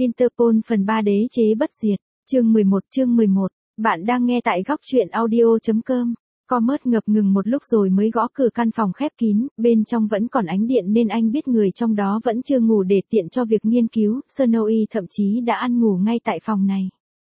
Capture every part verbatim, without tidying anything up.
Interpol phần ba đế chế bất diệt, chương mười một chương mười một, bạn đang nghe tại góc truyện audio.com. Comet ngập ngừng một lúc rồi mới gõ cửa căn phòng khép kín, bên trong vẫn còn ánh điện nên anh biết người trong đó vẫn chưa ngủ để tiện cho việc nghiên cứu. Snowy thậm chí đã ăn ngủ ngay tại phòng này.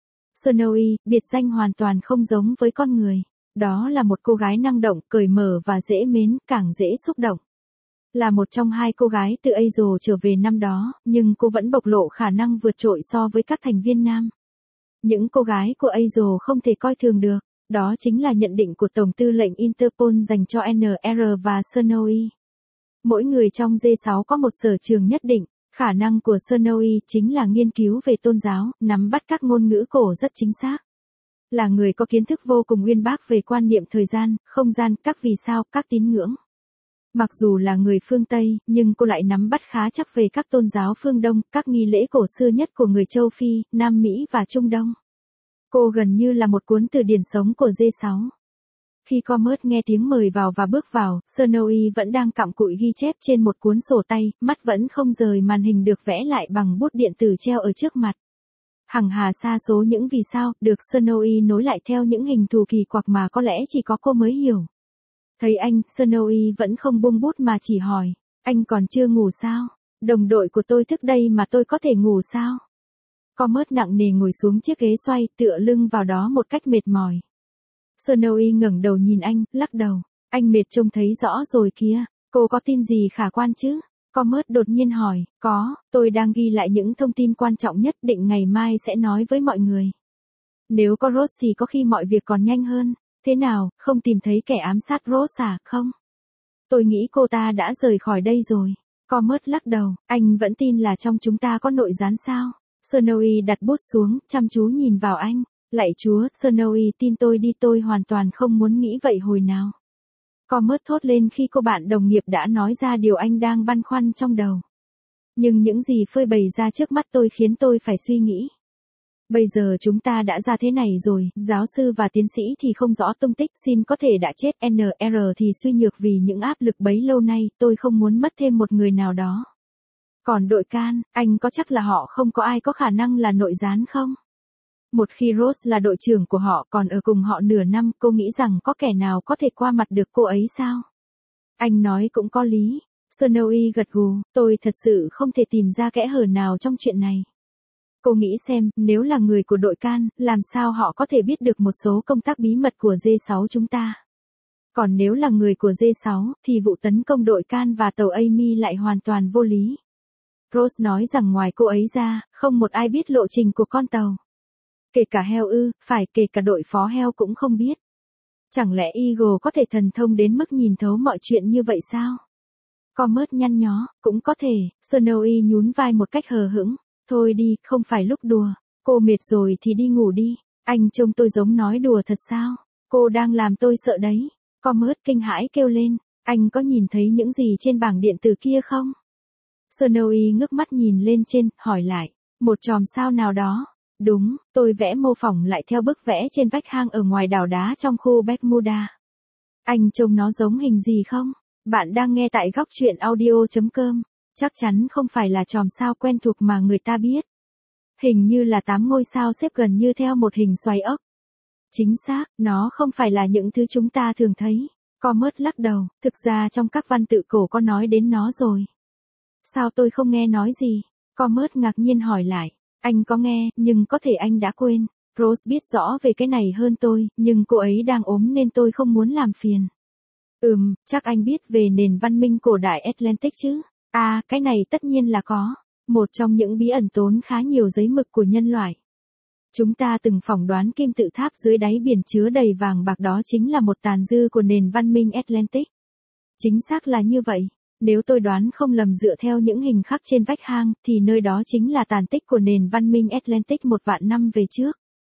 Snowy, biệt danh hoàn toàn không giống với con người. Đó là một cô gái năng động, cởi mở và dễ mến, càng dễ xúc động. Là một trong hai cô gái từ Asia trở về năm đó, nhưng cô vẫn bộc lộ khả năng vượt trội so với các thành viên nam. Những cô gái của Asia không thể coi thường được, đó chính là nhận định của Tổng tư lệnh Interpol dành cho en rờ và Snowy. Mỗi người trong G sáu có một sở trường nhất định, khả năng của Snowy chính là nghiên cứu về tôn giáo, nắm bắt các ngôn ngữ cổ rất chính xác. Là người có kiến thức vô cùng uyên bác về quan niệm thời gian, không gian, các vì sao, các tín ngưỡng. Mặc dù là người phương Tây, nhưng cô lại nắm bắt khá chắc về các tôn giáo phương Đông, các nghi lễ cổ xưa nhất của người châu Phi, Nam Mỹ và Trung Đông. Cô gần như là một cuốn từ điển sống của G sáu. Khi Comet nghe tiếng mời vào và bước vào, Snowy vẫn đang cặm cụi ghi chép trên một cuốn sổ tay, mắt vẫn không rời màn hình được vẽ lại bằng bút điện tử treo ở trước mặt. Hằng hà sa số những vì sao, được Snowy nối lại theo những hình thù kỳ quặc mà có lẽ chỉ có cô mới hiểu. Thấy anh, Snowy vẫn không buông bút mà chỉ hỏi, anh còn chưa ngủ sao? Đồng đội của tôi thức đây mà tôi có thể ngủ sao? Comet nặng nề ngồi xuống chiếc ghế xoay, tựa lưng vào đó một cách mệt mỏi. Snowy ngẩng đầu nhìn anh, lắc đầu, anh mệt trông thấy rõ rồi kìa, cô có tin gì khả quan chứ? Comet đột nhiên hỏi, có, tôi đang ghi lại những thông tin quan trọng nhất định ngày mai sẽ nói với mọi người. Nếu có Rose thì có khi mọi việc còn nhanh hơn. Thế nào, không tìm thấy kẻ ám sát Rose à, không? Tôi nghĩ cô ta đã rời khỏi đây rồi. Comet lắc đầu, anh vẫn tin là trong chúng ta có nội gián sao? Snowy đặt bút xuống, chăm chú nhìn vào anh. Lạy Chúa, Snowy tin tôi đi, tôi hoàn toàn không muốn nghĩ vậy hồi nào. Comet thốt lên khi cô bạn đồng nghiệp đã nói ra điều anh đang băn khoăn trong đầu. Nhưng những gì phơi bày ra trước mắt tôi khiến tôi phải suy nghĩ. Bây giờ chúng ta đã ra thế này rồi, giáo sư và tiến sĩ thì không rõ tung tích, xin có thể đã chết, en rờ thì suy nhược vì những áp lực bấy lâu nay, tôi không muốn mất thêm một người nào đó. Còn đội can, anh có chắc là họ không có ai có khả năng là nội gián không? Một khi Rose là đội trưởng của họ còn ở cùng họ nửa năm, cô nghĩ rằng có kẻ nào có thể qua mặt được cô ấy sao? Anh nói cũng có lý. Snowy gật gù, tôi thật sự không thể tìm ra kẽ hở nào trong chuyện này. Cô nghĩ xem, nếu là người của đội can, làm sao họ có thể biết được một số công tác bí mật của G sáu chúng ta? Còn nếu là người của G sáu, thì vụ tấn công đội can và tàu Amy lại hoàn toàn vô lý. Rose nói rằng ngoài cô ấy ra, không một ai biết lộ trình của con tàu. Kể cả Hell ư, phải kể cả đội phó Hell cũng không biết. Chẳng lẽ Eagle có thể thần thông đến mức nhìn thấu mọi chuyện như vậy sao? Comet nhăn nhó, cũng có thể, Snowy nhún vai một cách hờ hững. Thôi đi, không phải lúc đùa, cô mệt rồi thì đi ngủ đi, anh trông tôi giống nói đùa thật sao? Cô đang làm tôi sợ đấy. Comet kinh hãi kêu lên, anh có nhìn thấy những gì trên bảng điện tử kia không? Snowy ngước mắt nhìn lên trên, hỏi lại, một chòm sao nào đó. Đúng, tôi vẽ mô phỏng lại theo bức vẽ trên vách hang ở ngoài đảo đá trong khu Bermuda. Anh trông nó giống hình gì không? Bạn đang nghe tại góc truyện audio.com. Chắc chắn không phải là chòm sao quen thuộc mà người ta biết. Hình như là tám ngôi sao xếp gần như theo một hình xoay ốc. Chính xác, nó không phải là những thứ chúng ta thường thấy. Comet lắc đầu, thực ra trong các văn tự cổ có nói đến nó rồi. Sao tôi không nghe nói gì? Comet ngạc nhiên hỏi lại. Anh có nghe, nhưng có thể anh đã quên. Rose biết rõ về cái này hơn tôi, nhưng cô ấy đang ốm nên tôi không muốn làm phiền. Ừm, chắc anh biết về nền văn minh cổ đại Atlantic chứ? À, cái này tất nhiên là có. Một trong những bí ẩn tốn khá nhiều giấy mực của nhân loại. Chúng ta từng phỏng đoán kim tự tháp dưới đáy biển chứa đầy vàng bạc đó chính là một tàn dư của nền văn minh Atlantic. Chính xác là như vậy. Nếu tôi đoán không lầm dựa theo những hình khắc trên vách hang, thì nơi đó chính là tàn tích của nền văn minh Atlantic một vạn năm về trước.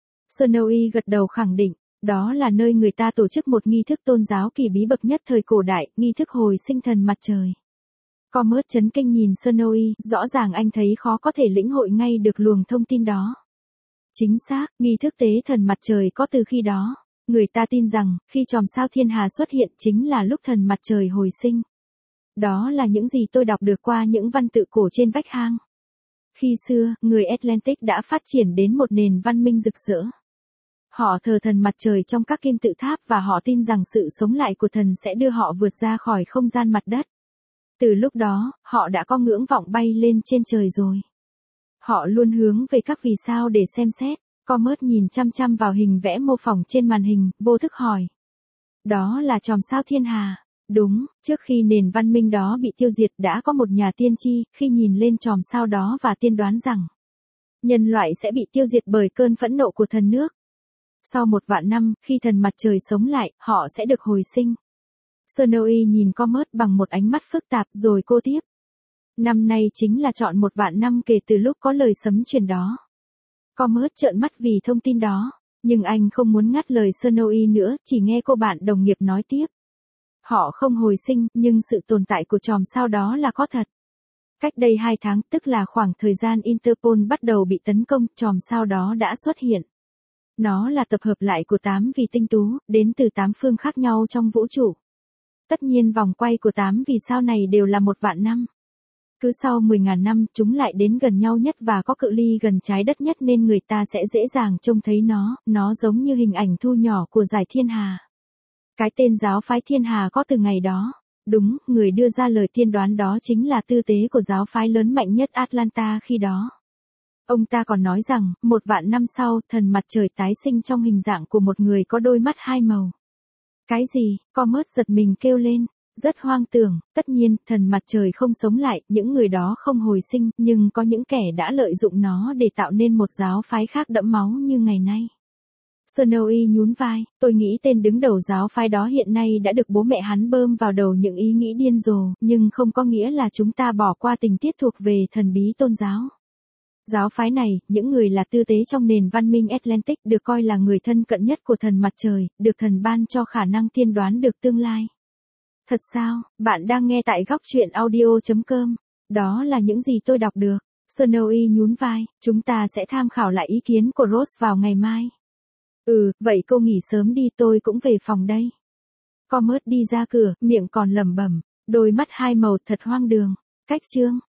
Snowy gật đầu khẳng định, đó là nơi người ta tổ chức một nghi thức tôn giáo kỳ bí bậc nhất thời cổ đại, nghi thức hồi sinh thần mặt trời. Comet chấn kinh nhìn Snowy, rõ ràng anh thấy khó có thể lĩnh hội ngay được luồng thông tin đó. Chính xác, nghi thức tế thần mặt trời có từ khi đó. Người ta tin rằng, khi chòm sao thiên hà xuất hiện chính là lúc thần mặt trời hồi sinh. Đó là những gì tôi đọc được qua những văn tự cổ trên vách hang. Khi xưa, người Atlantic đã phát triển đến một nền văn minh rực rỡ. Họ thờ thần mặt trời trong các kim tự tháp và họ tin rằng sự sống lại của thần sẽ đưa họ vượt ra khỏi không gian mặt đất. Từ lúc đó, họ đã có ngưỡng vọng bay lên trên trời rồi. Họ luôn hướng về các vì sao để xem xét. Comet nhìn chăm chăm vào hình vẽ mô phỏng trên màn hình, vô thức hỏi. Đó là chòm sao thiên hà. Đúng, trước khi nền văn minh đó bị tiêu diệt đã có một nhà tiên tri, khi nhìn lên chòm sao đó và tiên đoán rằng nhân loại sẽ bị tiêu diệt bởi cơn phẫn nộ của thần nước. Sau một vạn năm, khi thần mặt trời sống lại, họ sẽ được hồi sinh. Snowy nhìn Comet bằng một ánh mắt phức tạp rồi cô tiếp. Năm nay chính là trọn một vạn năm kể từ lúc có lời sấm truyền đó. Comet trợn mắt vì thông tin đó, nhưng anh không muốn ngắt lời Snowy nữa, chỉ nghe cô bạn đồng nghiệp nói tiếp. Họ không hồi sinh, nhưng sự tồn tại của chòm sao đó là có thật. Cách đây hai tháng, tức là khoảng thời gian Interpol bắt đầu bị tấn công, chòm sao đó đã xuất hiện. Nó là tập hợp lại của tám vì tinh tú, đến từ tám phương khác nhau trong vũ trụ. Tất nhiên vòng quay của tám vì sao này đều là một vạn năm. Cứ sau mười nghìn năm, chúng lại đến gần nhau nhất và có cự ly gần trái đất nhất nên người ta sẽ dễ dàng trông thấy nó, nó giống như hình ảnh thu nhỏ của dải thiên hà. Cái tên giáo phái thiên hà có từ ngày đó. Đúng, người đưa ra lời tiên đoán đó chính là tư tế của giáo phái lớn mạnh nhất Atlanta khi đó. Ông ta còn nói rằng, một vạn năm sau, thần mặt trời tái sinh trong hình dạng của một người có đôi mắt hai màu. Cái gì? Comet giật mình kêu lên. Rất hoang tưởng, tất nhiên, thần mặt trời không sống lại, những người đó không hồi sinh, nhưng có những kẻ đã lợi dụng nó để tạo nên một giáo phái khác đẫm máu như ngày nay. Snowy nhún vai, tôi nghĩ tên đứng đầu giáo phái đó hiện nay đã được bố mẹ hắn bơm vào đầu những ý nghĩ điên rồ, nhưng không có nghĩa là chúng ta bỏ qua tình tiết thuộc về thần bí tôn giáo. Giáo phái này, những người là tư tế trong nền văn minh Atlantic được coi là người thân cận nhất của thần mặt trời, được thần ban cho khả năng tiên đoán được tương lai. Thật sao, bạn đang nghe tại góc truyện audio chấm com. Đó là những gì tôi đọc được. Snowy nhún vai, chúng ta sẽ tham khảo lại ý kiến của Rose vào ngày mai. Ừ, vậy cô nghỉ sớm đi, tôi cũng về phòng đây. Comet đi ra cửa, miệng còn lẩm bẩm, đôi mắt hai màu thật hoang đường. Cách chương